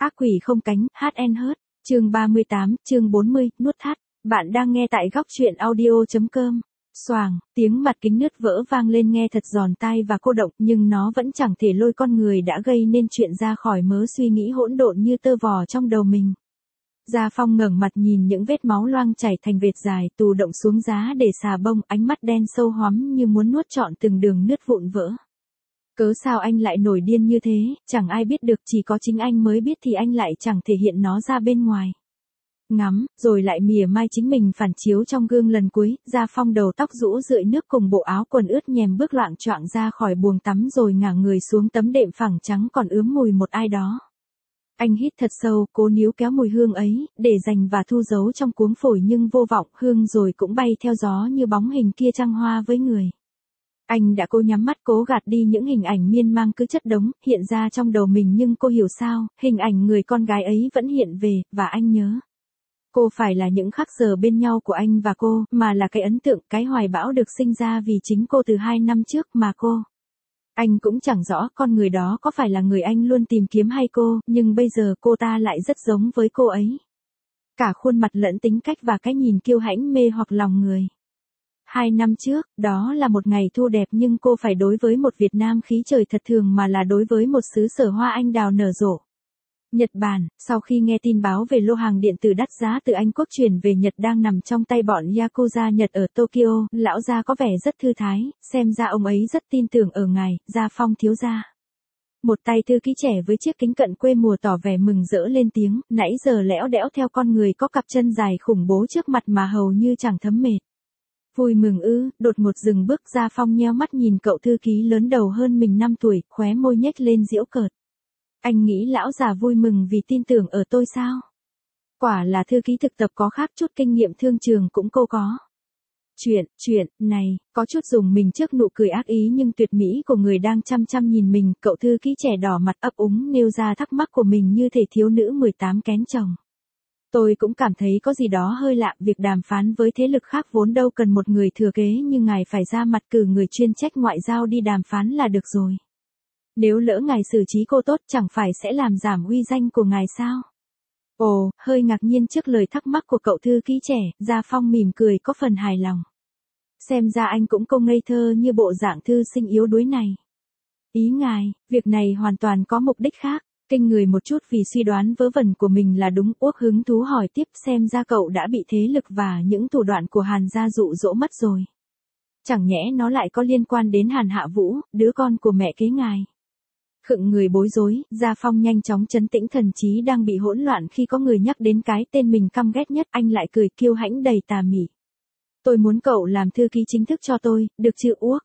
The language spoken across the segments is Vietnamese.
Ác quỷ không cánh, HN hớt. Chương 38, chương 40, nuốt thắt. Bạn đang nghe tại góc truyện audio.com. Xoàng, tiếng mặt kính nứt vỡ vang lên nghe thật giòn tai và cô động, nhưng nó vẫn chẳng thể lôi con người đã gây nên chuyện ra khỏi mớ suy nghĩ hỗn độn như tơ vò trong đầu mình. Gia Phong ngẩng mặt nhìn những vết máu loang chảy thành vệt dài, tù động xuống giá để xà bông, ánh mắt đen sâu hoắm như muốn nuốt trọn từng đường nứt vụn vỡ. Cớ sao anh lại nổi điên như thế, chẳng ai biết được, chỉ có chính anh mới biết thì anh lại chẳng thể hiện nó ra bên ngoài. Ngắm, rồi lại mỉa mai chính mình phản chiếu trong gương lần cuối, Gia Phong đầu tóc rũ rượi nước cùng bộ áo quần ướt nhèm bước loạng choạng ra khỏi buồng tắm rồi ngả người xuống tấm đệm phẳng trắng còn ướm mùi một ai đó. Anh hít thật sâu, cố níu kéo mùi hương ấy, để dành và thu giấu trong cuống phổi nhưng vô vọng, hương rồi cũng bay theo gió như bóng hình kia trăng hoa với người. Anh đã cố nhắm mắt cố gạt đi những hình ảnh miên man cứ chất đống, hiện ra trong đầu mình nhưng cô hiểu sao, hình ảnh người con gái ấy vẫn hiện về, và anh nhớ. Cô phải là những khắc giờ bên nhau của anh và cô, mà là cái ấn tượng, cái hoài bão được sinh ra vì chính cô từ 2 năm trước mà cô. Anh cũng chẳng rõ con người đó có phải là người anh luôn tìm kiếm hay cô, nhưng bây giờ cô ta lại rất giống với cô ấy. Cả khuôn mặt lẫn tính cách và cái nhìn kiêu hãnh mê hoặc lòng người. 2 năm trước, đó là một ngày thu đẹp nhưng cô phải đối với một Việt Nam khí trời thật thường mà là đối với một xứ sở hoa anh đào nở rộ. Nhật Bản, sau khi nghe tin báo về lô hàng điện tử đắt giá từ Anh Quốc chuyển về Nhật đang nằm trong tay bọn Yakuza Nhật ở Tokyo, lão gia có vẻ rất thư thái, xem ra ông ấy rất tin tưởng ở ngài, Gia Phong thiếu gia. Một tay thư ký trẻ với chiếc kính cận quê mùa tỏ vẻ mừng rỡ lên tiếng, nãy giờ lẽo đẽo theo con người có cặp chân dài khủng bố trước mặt mà hầu như chẳng thấm mệt. Vui mừng ư, đột ngột dừng bước, Gia Phong nheo mắt nhìn cậu thư ký lớn đầu hơn mình 5 tuổi, khóe môi nhếch lên giễu cợt. Anh nghĩ lão già vui mừng vì tin tưởng ở tôi sao? Quả là thư ký thực tập có khác chút kinh nghiệm thương trường cũng cô có. Chuyện này, có chút dùng mình trước nụ cười ác ý nhưng tuyệt mỹ của người đang chăm chăm nhìn mình, cậu thư ký trẻ đỏ mặt ấp úng nêu ra thắc mắc của mình như thể thiếu nữ 18 kén chồng. Tôi cũng cảm thấy có gì đó hơi lạ, việc đàm phán với thế lực khác vốn đâu cần một người thừa kế nhưng ngài phải ra mặt cử người chuyên trách ngoại giao đi đàm phán là được rồi. Nếu lỡ ngài xử trí cô tốt chẳng phải sẽ làm giảm uy danh của ngài sao? Ồ, hơi ngạc nhiên trước lời thắc mắc của cậu thư ký trẻ, Gia Phong mỉm cười có phần hài lòng. Xem ra anh cũng không ngây thơ như bộ dạng thư sinh yếu đuối này. Ý ngài, việc này hoàn toàn có mục đích khác. Kinh người một chút vì suy đoán vớ vẩn của mình là đúng, Uốc hứng thú hỏi tiếp, xem ra cậu đã bị thế lực và những thủ đoạn của Hàn gia dụ dỗ mất rồi. Chẳng nhẽ nó lại có liên quan đến Hàn Hạ Vũ, đứa con của mẹ kế ngài. Khựng người bối rối, Gia Phong nhanh chóng trấn tĩnh thần trí đang bị hỗn loạn khi có người nhắc đến cái tên mình căm ghét nhất, anh lại cười kiêu hãnh đầy tà mị. Tôi muốn cậu làm thư ký chính thức cho tôi, được chưa Uốc?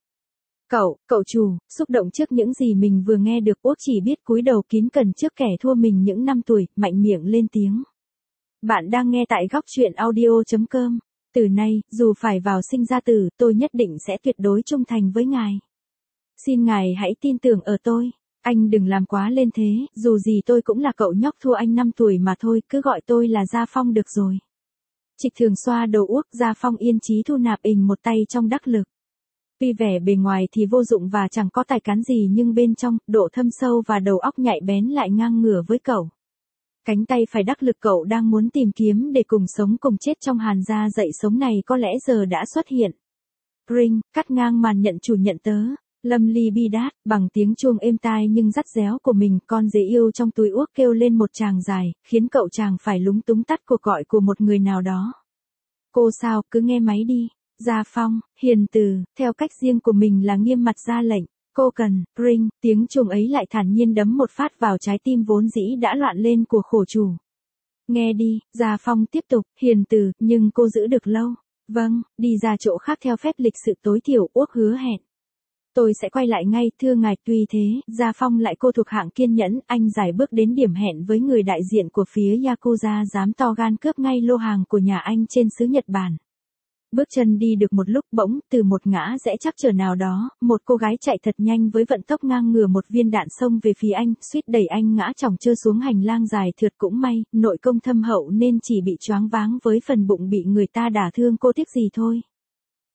Cậu chủ, xúc động trước những gì mình vừa nghe được, Uốc chỉ biết cúi đầu kín cẩn trước kẻ thua mình những 5 tuổi, mạnh miệng lên tiếng. Bạn đang nghe tại góc truyện audio.com. Từ nay, dù phải vào sinh ra tử, tôi nhất định sẽ tuyệt đối trung thành với ngài. Xin ngài hãy tin tưởng ở tôi. Anh đừng làm quá lên thế, dù gì tôi cũng là cậu nhóc thua anh 5 tuổi mà thôi, cứ gọi tôi là Gia Phong được rồi. Trịch Thường xoa đầu Uốc, Gia Phong yên chí thu nạp một tay trong đắc lực. Tuy vẻ bề ngoài thì vô dụng và chẳng có tài cán gì nhưng bên trong, độ thâm sâu và đầu óc nhạy bén lại ngang ngửa với cậu. Cánh tay phải đắc lực cậu đang muốn tìm kiếm để cùng sống cùng chết trong Hàn gia dậy sống này có lẽ giờ đã xuất hiện. Ring, cắt ngang màn nhận chủ nhận tớ. Lâm ly bi đát, bằng tiếng chuông êm tai nhưng dắt réo của mình, con dế yêu trong túi Uốc kêu lên một tràng dài, khiến cậu chàng phải lúng túng tắt cuộc gọi của một người nào đó. Cô sao, cứ nghe máy đi. Gia Phong, hiền từ, theo cách riêng của mình là nghiêm mặt ra lệnh. Cô cần, ring, tiếng chuông ấy lại thản nhiên đấm một phát vào trái tim vốn dĩ đã loạn lên của khổ chủ. Nghe đi, Gia Phong tiếp tục, hiền từ, nhưng cô giữ được lâu. Vâng, đi ra chỗ khác theo phép lịch sự tối thiểu, Uốc hứa hẹn. Tôi sẽ quay lại ngay, thưa ngài. Tuy thế, Gia Phong lại cô thuộc hạng kiên nhẫn, anh giải bước đến điểm hẹn với người đại diện của phía Yakuza dám to gan cướp ngay lô hàng của nhà anh trên xứ Nhật Bản. Bước chân đi được một lúc bỗng, từ một ngã rẽ chắc trở nào đó, một cô gái chạy thật nhanh với vận tốc ngang ngửa một viên đạn xông về phía anh, suýt đẩy anh ngã chỏng trơ xuống hành lang dài thượt. Cũng may, nội công thâm hậu nên chỉ bị choáng váng với phần bụng bị người ta đả thương cô tiếc gì thôi.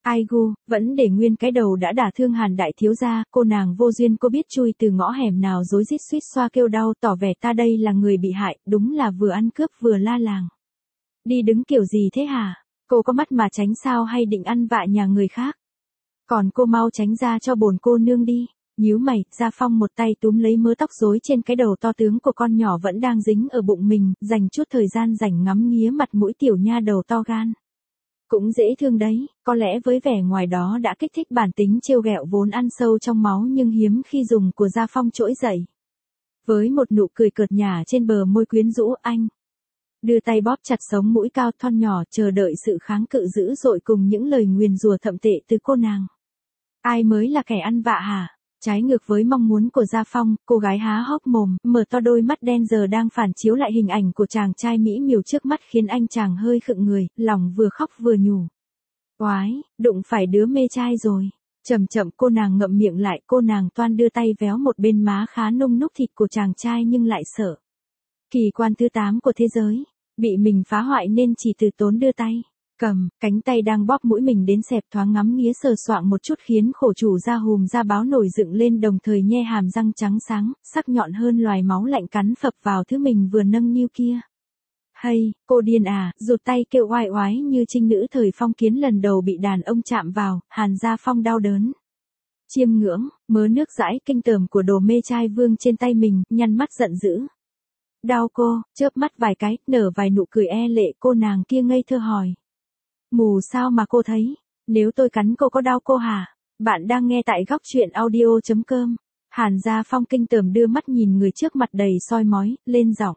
Ai gu, vẫn để nguyên cái đầu đã đả thương Hàn đại thiếu gia, cô nàng vô duyên cô biết chui từ ngõ hẻm nào rối rít suýt xoa kêu đau tỏ vẻ ta đây là người bị hại, đúng là vừa ăn cướp vừa la làng. Đi đứng kiểu gì thế hả? Cô có mắt mà tránh sao hay định ăn vạ nhà người khác? Còn cô mau tránh ra cho bổn cô nương đi. Nhíu mày, Gia Phong một tay túm lấy mớ tóc rối trên cái đầu to tướng của con nhỏ vẫn đang dính ở bụng mình, dành chút thời gian rảnh ngắm nghía mặt mũi tiểu nha đầu to gan. Cũng dễ thương đấy, có lẽ với vẻ ngoài đó đã kích thích bản tính trêu ghẹo vốn ăn sâu trong máu nhưng hiếm khi dùng của Gia Phong trỗi dậy. Với một nụ cười cợt nhả trên bờ môi quyến rũ anh đưa tay bóp chặt sống mũi cao thon nhỏ chờ đợi sự kháng cự dữ dội cùng những lời nguyền rủa thậm tệ từ cô nàng. Ai mới là kẻ ăn vạ hả? Trái ngược với mong muốn của Gia Phong, cô gái há hốc mồm, mở to đôi mắt đen giờ đang phản chiếu lại hình ảnh của chàng trai mỹ miều trước mắt khiến anh chàng hơi khựng người, lòng vừa khóc vừa nhủ. Oái, đụng phải đứa mê trai rồi. Chậm chậm cô nàng ngậm miệng lại, cô nàng toan đưa tay véo một bên má khá nung núc thịt của chàng trai nhưng lại sợ. Kỳ quan thứ 8 của thế giới, bị mình phá hoại nên chỉ từ tốn đưa tay. Cầm, cánh tay đang bóp mũi mình đến xẹp thoáng ngắm nghía sờ soạng một chút khiến khổ chủ da hùm da báo nổi dựng lên đồng thời nhe hàm răng trắng sáng, sắc nhọn hơn loài máu lạnh cắn phập vào thứ mình vừa nâng niu kia. Hay, cô điên à, rụt tay kêu oai oái như trinh nữ thời phong kiến lần đầu bị đàn ông chạm vào, Hàn Gia Phong đau đớn. Chiêm ngưỡng, mớ nước dãi kinh tởm của đồ mê trai vương trên tay mình, nhăn mắt giận dữ. Đau cô, chớp mắt vài cái, nở vài nụ cười e lệ cô nàng kia ngây thơ hỏi. Mù sao mà cô thấy, nếu tôi cắn cô có đau cô hả? Bạn đang nghe tại góc truyện audio.com. Hàn Gia Phong kinh tởm đưa mắt nhìn người trước mặt đầy soi mói, lên giọng.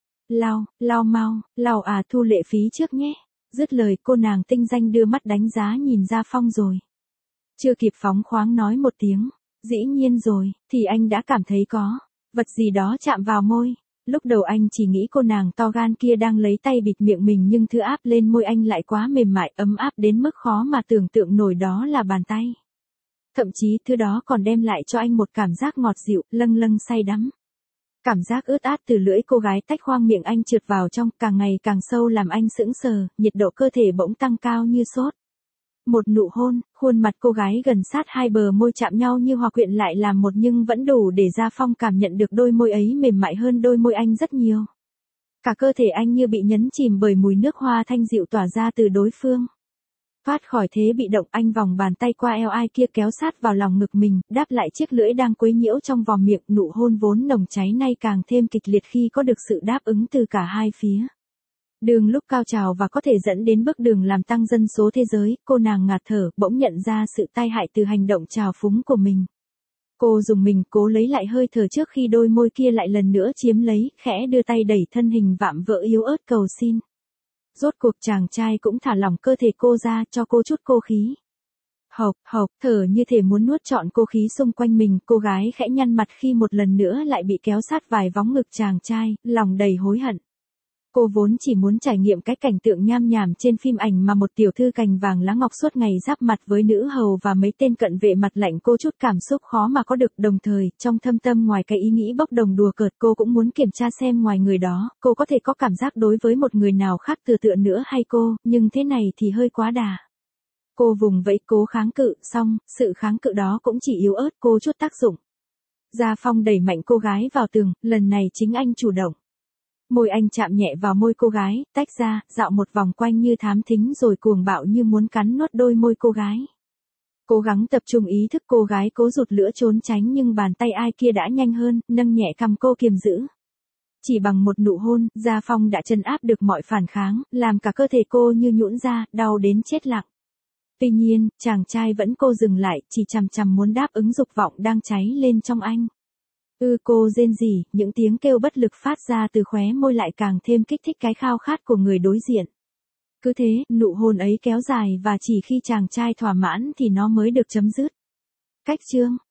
Lau mau, lau à thu lệ phí trước nhé. Dứt lời cô nàng tinh danh đưa mắt đánh giá nhìn Gia Phong rồi. Chưa kịp phóng khoáng nói một tiếng, dĩ nhiên rồi, thì anh đã cảm thấy có vật gì đó chạm vào môi. Lúc đầu anh chỉ nghĩ cô nàng to gan kia đang lấy tay bịt miệng mình nhưng thứ áp lên môi anh lại quá mềm mại ấm áp đến mức khó mà tưởng tượng nổi đó là bàn tay. Thậm chí thứ đó còn đem lại cho anh một cảm giác ngọt dịu, lâng lâng say đắm. Cảm giác ướt át từ lưỡi cô gái tách khoang miệng anh trượt vào trong càng ngày càng sâu làm anh sững sờ, nhiệt độ cơ thể bỗng tăng cao như sốt. Một nụ hôn, khuôn mặt cô gái gần sát hai bờ môi chạm nhau như hòa quyện lại làm một nhưng vẫn đủ để Gia Phong cảm nhận được đôi môi ấy mềm mại hơn đôi môi anh rất nhiều. Cả cơ thể anh như bị nhấn chìm bởi mùi nước hoa thanh dịu tỏa ra từ đối phương. Thoát khỏi thế bị động anh vòng bàn tay qua eo ai kia kéo sát vào lòng ngực mình, đáp lại chiếc lưỡi đang quấy nhiễu trong vòng miệng nụ hôn vốn nồng cháy nay càng thêm kịch liệt khi có được sự đáp ứng từ cả hai phía. Đường lúc cao trào và có thể dẫn đến bước đường làm tăng dân số thế giới, cô nàng ngạt thở, bỗng nhận ra sự tai hại từ hành động trào phúng của mình. Cô dùng mình cố lấy lại hơi thở trước khi đôi môi kia lại lần nữa chiếm lấy, khẽ đưa tay đẩy thân hình vạm vỡ yếu ớt cầu xin. Rốt cuộc chàng trai cũng thả lỏng cơ thể cô ra cho cô chút cô khí. Hộc, thở như thể muốn nuốt trọn cô khí xung quanh mình, cô gái khẽ nhăn mặt khi một lần nữa lại bị kéo sát vài vóng ngực chàng trai, lòng đầy hối hận. Cô vốn chỉ muốn trải nghiệm cái cảnh tượng nham nhảm trên phim ảnh mà một tiểu thư cành vàng lá ngọc suốt ngày giáp mặt với nữ hầu và mấy tên cận vệ mặt lạnh cô chút cảm xúc khó mà có được đồng thời, trong thâm tâm ngoài cái ý nghĩ bốc đồng đùa cợt cô cũng muốn kiểm tra xem ngoài người đó, cô có thể có cảm giác đối với một người nào khác tựa nữa hay cô, nhưng thế này thì hơi quá đà. Cô vùng vẫy cố kháng cự, xong, sự kháng cự đó cũng chỉ yếu ớt cô chút tác dụng. Gia Phong đẩy mạnh cô gái vào tường, lần này chính anh chủ động. Môi anh chạm nhẹ vào môi cô gái, tách ra, dạo một vòng quanh như thám thính rồi cuồng bạo như muốn cắn nuốt đôi môi cô gái. Cố gắng tập trung ý thức cô gái cố rụt lửa trốn tránh nhưng bàn tay ai kia đã nhanh hơn, nâng nhẹ cằm cô kiềm giữ. Chỉ bằng một nụ hôn, Gia Phong đã trấn áp được mọi phản kháng, làm cả cơ thể cô như nhũn ra, đau đến chết lặng. Tuy nhiên, chàng trai vẫn cô dừng lại, chỉ chằm chằm muốn đáp ứng dục vọng đang cháy lên trong anh. Cô rên rỉ, những tiếng kêu bất lực phát ra từ khóe môi lại càng thêm kích thích cái khao khát của người đối diện. Cứ thế, nụ hôn ấy kéo dài và chỉ khi chàng trai thỏa mãn thì nó mới được chấm dứt. Cách chương